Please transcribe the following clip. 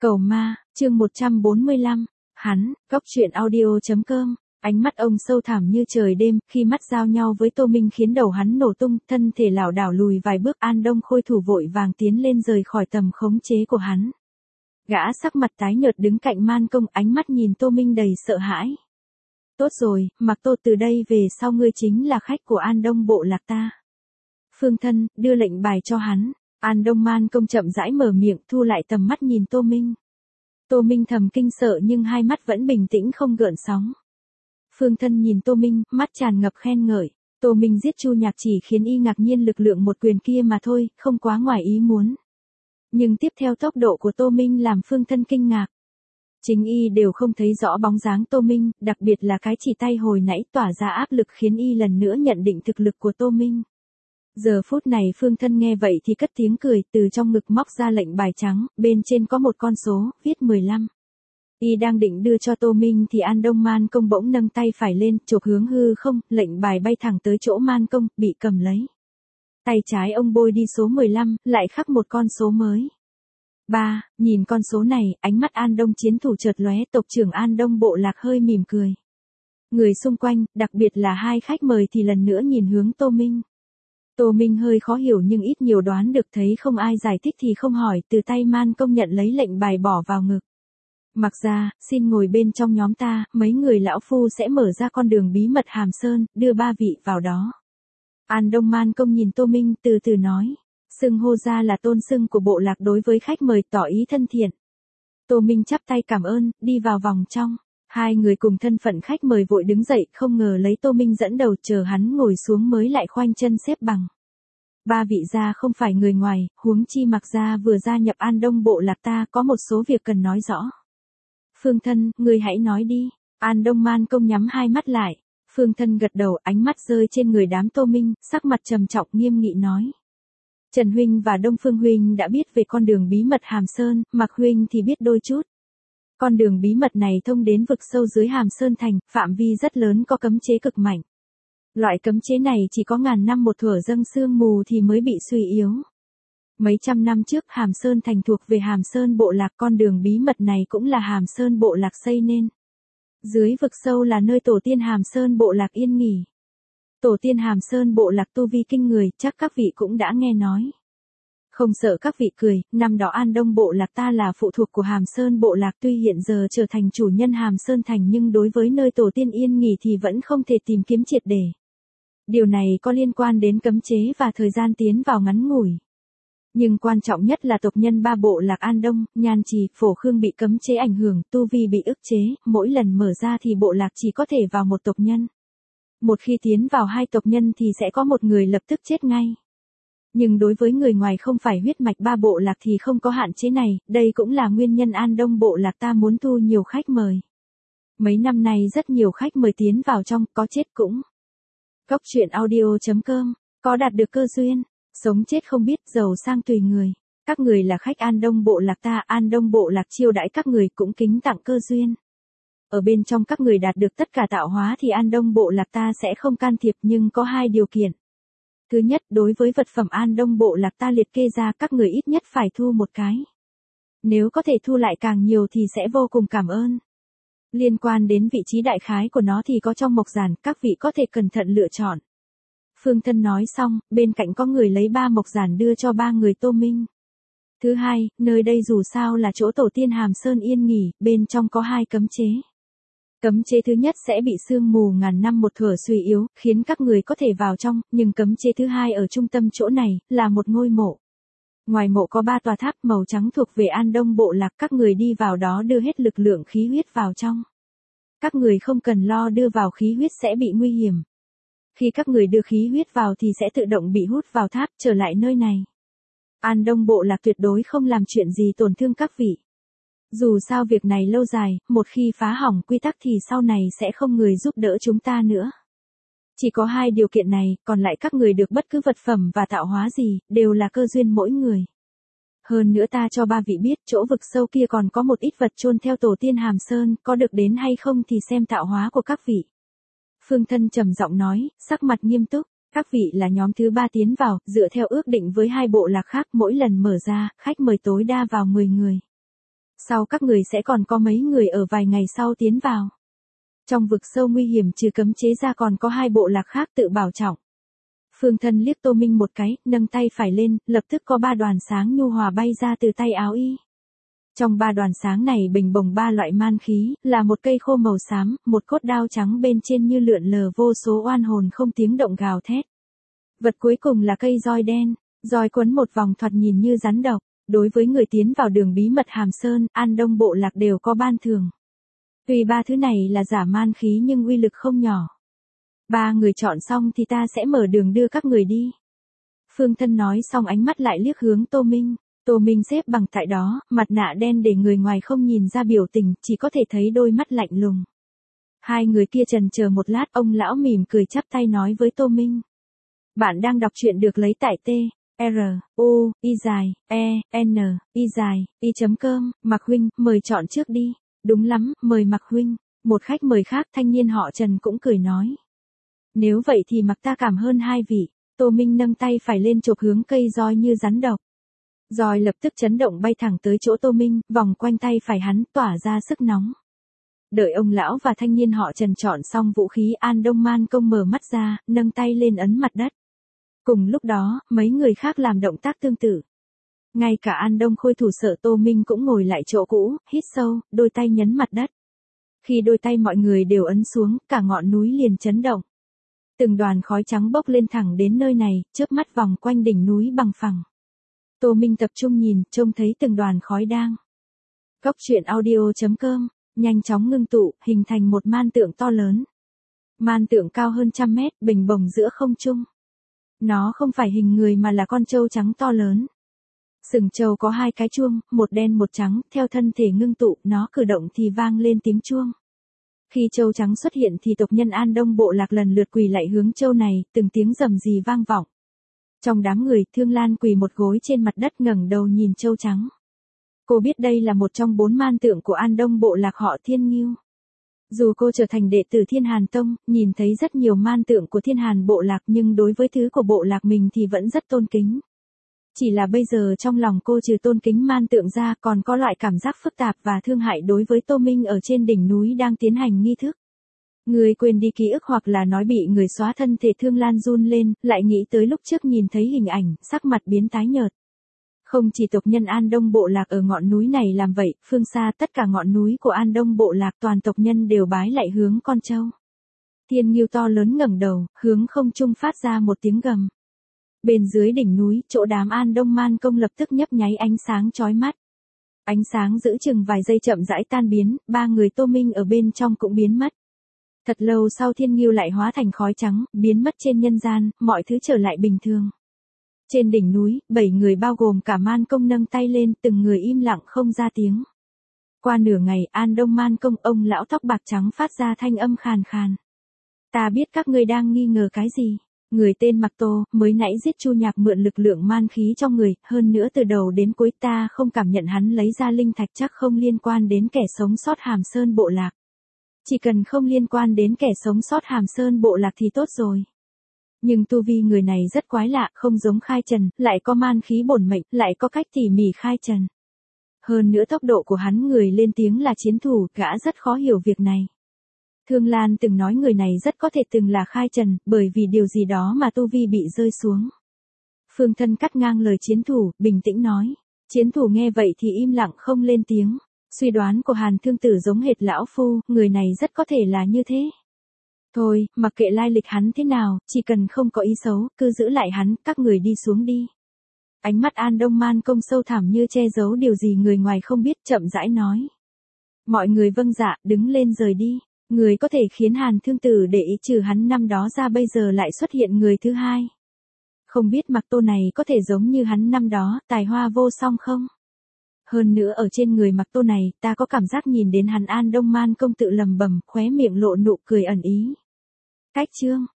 Cầu ma, chương 145, hắn, góc truyện audio.com, ánh mắt ông sâu thẳm như trời đêm, khi mắt giao nhau với Tô Minh khiến đầu hắn nổ tung, thân thể lảo đảo lùi vài bước. An Đông Khôi thủ vội vàng tiến lên rời khỏi tầm khống chế của hắn. Gã sắc mặt tái nhợt đứng cạnh Man Công, ánh mắt nhìn Tô Minh đầy sợ hãi. Tốt rồi, Mặc Tô, từ đây về sau ngươi chính là khách của An Đông bộ lạc ta. Phương thân, đưa lệnh bài cho hắn. An Đông Man Công chậm rãi mở miệng, thu lại tầm mắt nhìn Tô Minh. Tô Minh thầm kinh sợ nhưng hai mắt vẫn bình tĩnh không gợn sóng. Phương thân nhìn Tô Minh, mắt tràn ngập khen ngợi. Tô Minh giết Chu Nhạc chỉ khiến y ngạc nhiên lực lượng một quyền kia mà thôi, không quá ngoài ý muốn. Nhưng tiếp theo tốc độ của Tô Minh làm Phương thân kinh ngạc. Chính y đều không thấy rõ bóng dáng Tô Minh, đặc biệt là cái chỉ tay hồi nãy tỏa ra áp lực khiến y lần nữa nhận định thực lực của Tô Minh. Giờ phút này Phương thân nghe vậy thì cất tiếng cười, từ trong ngực móc ra lệnh bài trắng, bên trên có một con số, viết 15. Y đang định đưa cho Tô Minh thì An Đông Man Công bỗng nâng tay phải lên, chộp hướng hư không, lệnh bài bay thẳng tới chỗ Man Công, bị cầm lấy. Tay trái ông bôi đi số 15, lại khắc một con số mới. 3, nhìn con số này, ánh mắt An Đông chiến thủ chợt lóe, tộc trưởng An Đông bộ lạc hơi mỉm cười. Người xung quanh, đặc biệt là hai khách mời thì lần nữa nhìn hướng Tô Minh. Tô Minh hơi khó hiểu nhưng ít nhiều đoán được, thấy không ai giải thích thì không hỏi, từ tay Man Công nhận lấy lệnh bài bỏ vào ngực. Mặc ra, xin ngồi bên trong nhóm ta, mấy người lão phu sẽ mở ra con đường bí mật Hàm Sơn, đưa ba vị vào đó. An Đông Man Công nhìn Tô Minh từ từ nói, xưng hô ra là tôn xưng của bộ lạc đối với khách mời, tỏ ý thân thiện. Tô Minh chắp tay cảm ơn, đi vào vòng trong. Hai người cùng thân phận khách mời vội đứng dậy, không ngờ lấy Tô Minh dẫn đầu, chờ hắn ngồi xuống mới lại khoanh chân xếp bằng. Ba vị gia không phải người ngoài, huống chi Mặc gia vừa gia nhập An Đông bộ lạc ta, có một số việc cần nói rõ. Phương thân, ngươi hãy nói đi. An Đông Man Công nhắm hai mắt lại. Phương thân gật đầu, ánh mắt rơi trên người đám Tô Minh, sắc mặt trầm trọng nghiêm nghị nói. Trần huynh và Đông Phương huynh đã biết về con đường bí mật Hàm Sơn, Mặc huynh thì biết đôi chút. Con đường bí mật này thông đến vực sâu dưới Hàm Sơn thành, phạm vi rất lớn, có cấm chế cực mạnh. Loại cấm chế này chỉ có ngàn năm một thuở dâng sương mù thì mới bị suy yếu. Mấy trăm năm trước Hàm Sơn thành thuộc về Hàm Sơn bộ lạc, con đường bí mật này cũng là Hàm Sơn bộ lạc xây nên. Dưới vực sâu là nơi tổ tiên Hàm Sơn bộ lạc yên nghỉ. Tổ tiên Hàm Sơn bộ lạc tu vi kinh người, chắc các vị cũng đã nghe nói. Không sợ các vị cười, năm đó An Đông bộ lạc ta là phụ thuộc của Hàm Sơn bộ lạc, tuy hiện giờ trở thành chủ nhân Hàm Sơn thành nhưng đối với nơi tổ tiên yên nghỉ thì vẫn không thể tìm kiếm triệt để. Điều này có liên quan đến cấm chế và thời gian tiến vào ngắn ngủi. Nhưng quan trọng nhất là tộc nhân ba bộ lạc An Đông, Nhan Trì, Phổ Khương bị cấm chế ảnh hưởng, tu vi bị ức chế, mỗi lần mở ra thì bộ lạc chỉ có thể vào một tộc nhân. Một khi tiến vào hai tộc nhân thì sẽ có một người lập tức chết ngay. Nhưng đối với người ngoài không phải huyết mạch ba bộ lạc thì không có hạn chế này, đây cũng là nguyên nhân An Đông bộ lạc ta muốn thu nhiều khách mời. Mấy năm nay rất nhiều khách mời tiến vào trong, có chết cũng. Góc truyện audio.com, có đạt được cơ duyên, sống chết không biết, giàu sang tùy người. Các người là khách An Đông bộ lạc ta, An Đông bộ lạc chiêu đãi các người cũng kính tặng cơ duyên. Ở bên trong các người đạt được tất cả tạo hóa thì An Đông bộ lạc ta sẽ không can thiệp, nhưng có hai điều kiện. Thứ nhất, đối với vật phẩm An Đông bộ lạc ta liệt kê ra, các người ít nhất phải thu một cái. Nếu có thể thu lại càng nhiều thì sẽ vô cùng cảm ơn. Liên quan đến vị trí đại khái của nó thì có trong mộc giản, các vị có thể cẩn thận lựa chọn. Phương thân nói xong, bên cạnh có người lấy 3 mộc giản đưa cho 3 người Tô Minh. Thứ hai, nơi đây dù sao là chỗ tổ tiên Hàm Sơn yên nghỉ, bên trong có 2 cấm chế. Cấm chế thứ nhất sẽ bị sương mù ngàn năm một thuở suy yếu, khiến các người có thể vào trong, nhưng cấm chế thứ hai ở trung tâm chỗ này, là một ngôi mộ. Ngoài mộ có 3 tòa tháp màu trắng thuộc về An Đông bộ lạc, các người đi vào đó đưa hết lực lượng khí huyết vào trong. Các người không cần lo đưa vào khí huyết sẽ bị nguy hiểm. Khi các người đưa khí huyết vào thì sẽ tự động bị hút vào tháp, trở lại nơi này. An Đông bộ lạc tuyệt đối không làm chuyện gì tổn thương các vị. Dù sao việc này lâu dài, một khi phá hỏng quy tắc thì sau này sẽ không người giúp đỡ chúng ta nữa. Chỉ có 2 điều kiện này, còn lại các người được bất cứ vật phẩm và tạo hóa gì, đều là cơ duyên mỗi người. Hơn nữa ta cho 3 vị biết, chỗ vực sâu kia còn có một ít vật chôn theo tổ tiên Hàm Sơn, có được đến hay không thì xem tạo hóa của các vị. Phương thân trầm giọng nói, sắc mặt nghiêm túc, các vị là nhóm thứ 3 tiến vào, dựa theo ước định với 2 bộ lạc khác, mỗi lần mở ra, khách mời tối đa vào 10 người. Sau các người sẽ còn có mấy người ở vài ngày sau tiến vào. Trong vực sâu nguy hiểm trừ cấm chế ra còn có 2 bộ lạc khác tự bảo trọng. Phương Thân liếc Tô Minh một cái, nâng tay phải lên, lập tức có 3 đoàn sáng nhu hòa bay ra từ tay áo y. Trong 3 đoàn sáng này bình bồng 3 loại man khí, là một cây khô màu xám, một cốt đao trắng bên trên như lượn lờ vô số oan hồn không tiếng động gào thét. Vật cuối cùng là cây roi đen, roi quấn một vòng thoạt nhìn như rắn độc. Đối với người tiến vào đường bí mật Hàm Sơn, An Đông bộ lạc đều có ban thưởng. Tuy 3 thứ này là giả man khí nhưng uy lực không nhỏ. 3 người chọn xong thì ta sẽ mở đường đưa các người đi. Phương Thân nói xong ánh mắt lại liếc hướng Tô Minh. Tô Minh xếp bằng tại đó, mặt nạ đen để người ngoài không nhìn ra biểu tình, chỉ có thể thấy đôi mắt lạnh lùng. 2 người kia chần chờ một lát, ông lão mỉm cười chắp tay nói với Tô Minh. Bạn đang đọc truyện được lấy tại truy.com, Mạc huynh, mời chọn trước đi. Đúng lắm, mời Mạc huynh. Một khách mời khác thanh niên họ Trần cũng cười nói. Nếu vậy thì mặc ta cảm ơn 2 vị. Tô Minh nâng tay phải lên chộp hướng cây roi như rắn độc. Roi lập tức chấn động bay thẳng tới chỗ Tô Minh, vòng quanh tay phải hắn tỏa ra sức nóng. Đợi ông lão và thanh niên họ Trần chọn xong vũ khí, An Đông Man Công mở mắt ra, nâng tay lên ấn mặt đất. Cùng lúc đó, mấy người khác làm động tác tương tự. Ngay cả An Đông Khôi thủ sợ Tô Minh cũng ngồi lại chỗ cũ, hít sâu, đôi tay nhấn mặt đất. Khi đôi tay mọi người đều ấn xuống, cả ngọn núi liền chấn động. Từng đoàn khói trắng bốc lên thẳng đến nơi này, chớp mắt vòng quanh đỉnh núi bằng phẳng. Tô Minh tập trung nhìn, trông thấy từng đoàn khói đang. Góc truyện audio.com, nhanh chóng ngưng tụ, hình thành một man tượng to lớn. Man tượng cao hơn 100 mét, bình bồng giữa không trung. Nó không phải hình người mà là con trâu trắng to lớn. Sừng trâu có 2 cái chuông, một đen một trắng, theo thân thể ngưng tụ, nó cử động thì vang lên tiếng chuông. Khi trâu trắng xuất hiện thì tộc nhân An Đông bộ lạc lần lượt quỳ lại hướng trâu này, từng tiếng rầm rì vang vọng. Trong đám người, Thương Lan quỳ một gối trên mặt đất ngẩng đầu nhìn trâu trắng. Cô biết đây là một trong 4 man tượng của An Đông bộ lạc họ Thiên Ngưu. Dù cô trở thành đệ tử Thiên Hàn Tông, nhìn thấy rất nhiều man tượng của Thiên Hàn bộ lạc nhưng đối với thứ của bộ lạc mình thì vẫn rất tôn kính. Chỉ là bây giờ trong lòng cô trừ tôn kính man tượng ra còn có loại cảm giác phức tạp và thương hại đối với Tô Minh ở trên đỉnh núi đang tiến hành nghi thức. Người quên đi ký ức hoặc là nói bị người xóa thân thể. Thương Lan run lên, lại nghĩ tới lúc trước nhìn thấy hình ảnh, sắc mặt biến tái nhợt. Không chỉ tộc nhân An Đông bộ lạc ở ngọn núi này làm vậy, phương xa tất cả ngọn núi của An Đông bộ lạc toàn tộc nhân đều bái lại hướng con trâu. Thiên Ngưu to lớn ngẩng đầu, hướng không trung phát ra một tiếng gầm. Bên dưới đỉnh núi, chỗ đám An Đông Man Công lập tức nhấp nháy ánh sáng chói mắt. Ánh sáng giữ chừng vài giây chậm rãi tan biến, 3 người Tô Minh ở bên trong cũng biến mất. Thật lâu sau Thiên Ngưu lại hóa thành khói trắng, biến mất trên nhân gian, mọi thứ trở lại bình thường. Trên đỉnh núi, 7 người bao gồm cả Man Công nâng tay lên, từng người im lặng không ra tiếng. Qua nửa ngày, An Đông Man Công, ông lão tóc bạc trắng phát ra thanh âm khàn khàn. Ta biết các ngươi đang nghi ngờ cái gì. Người tên Mạc Tô, mới nãy giết Chu Nhạc mượn lực lượng man khí trong người, hơn nữa từ đầu đến cuối ta không cảm nhận hắn lấy ra linh thạch, chắc không liên quan đến kẻ sống sót Hàm Sơn bộ lạc. Chỉ cần không liên quan đến kẻ sống sót Hàm Sơn bộ lạc thì tốt rồi. Nhưng tu vi người này rất quái lạ, không giống Khai Trần, lại có man khí bổn mệnh, lại có cách tỉ mỉ Khai Trần. Hơn nữa tốc độ của hắn người lên tiếng là chiến thủ, gã rất khó hiểu việc này. Thương Lan từng nói người này rất có thể từng là Khai Trần, bởi vì điều gì đó mà tu vi bị rơi xuống. Phương Thân cắt ngang lời chiến thủ, bình tĩnh nói. Chiến thủ nghe vậy thì im lặng không lên tiếng. Suy đoán của Hàn Thương Tử giống hệt lão phu, người này rất có thể là như thế. Thôi, mặc kệ lai lịch hắn thế nào, chỉ cần không có ý xấu, cứ giữ lại hắn, các người đi xuống đi. Ánh mắt An Đông Man Công sâu thẳm như che giấu điều gì người ngoài không biết, chậm rãi nói. Mọi người vâng dạ, đứng lên rời đi. Người có thể khiến Hàn Thương Tử để ý trừ hắn năm đó ra bây giờ lại xuất hiện người thứ hai. Không biết Mạc Tô này có thể giống như hắn năm đó, tài hoa vô song không? Hơn nữa ở trên người Mạc Tô này, ta có cảm giác nhìn đến hắn. An Đông Man Công tự lầm bầm, khóe miệng lộ nụ cười ẩn ý. Cách chương